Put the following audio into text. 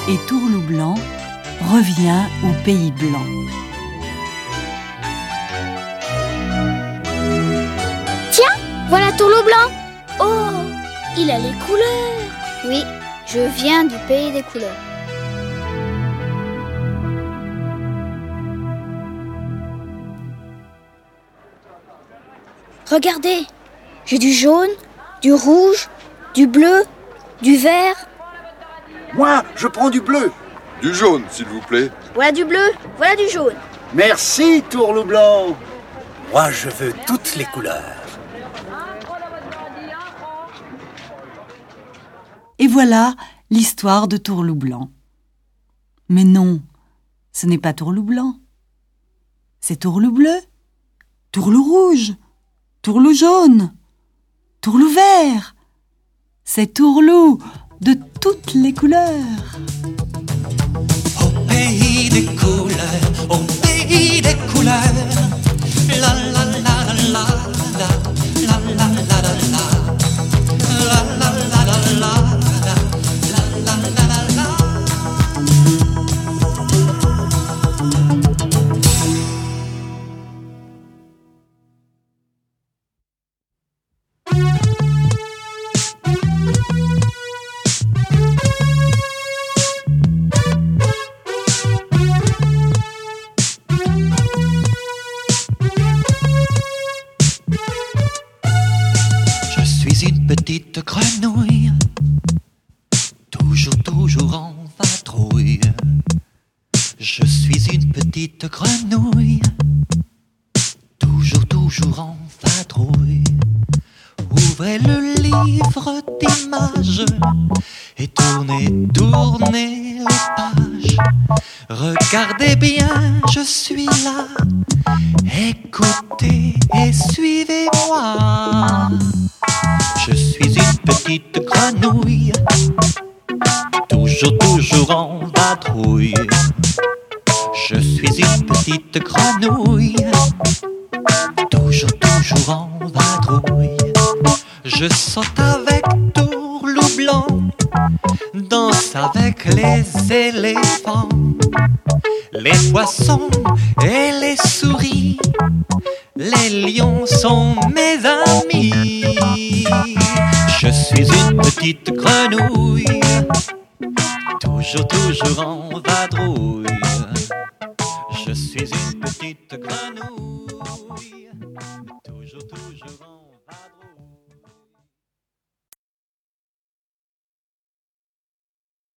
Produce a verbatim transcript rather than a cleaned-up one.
et Tourloult Blanc revient au Pays Blanc. Tiens, voilà Tourloult Blanc. Oh, il a les couleurs. Oui, je viens du pays des couleurs. Regardez, j'ai du jaune, du rouge, du bleu, du vert. Moi, je prends du bleu. Du jaune, s'il vous plaît. Voilà du bleu, voilà du jaune. Merci, Tourloult Blanc. Moi, je veux toutes les couleurs. Et voilà l'histoire de Tourloult Blanc. Mais non, ce n'est pas Tourloult Blanc. C'est Tourloult Bleu, Tourloult Rouge, Tourloult Jaune, Tourloult Vert. C'est Tourloult de toutes les couleurs. Au pays des couleurs, au pays des couleurs, la la la la la, la la la la la, la la la la la, la la la la la. Petite grenouille, toujours, toujours en vadrouille. Je suis une petite grenouille, toujours, toujours en vadrouille. Ouvrez le livre d'images et tournez, tournez les pages. Regardez bien, je suis là. Écoutez et suivez-moi. Je suis une petite grenouille, toujours, toujours en vadrouille. Je suis une petite grenouille, toujours, toujours en vadrouille. Je saute avec Tourloult Blanc, danse avec les éléphants, les poissons et les souris. Les lions sont mes amis. Je suis une petite grenouille, toujours, toujours en vadrouille. Je suis une petite grenouille, toujours, toujours en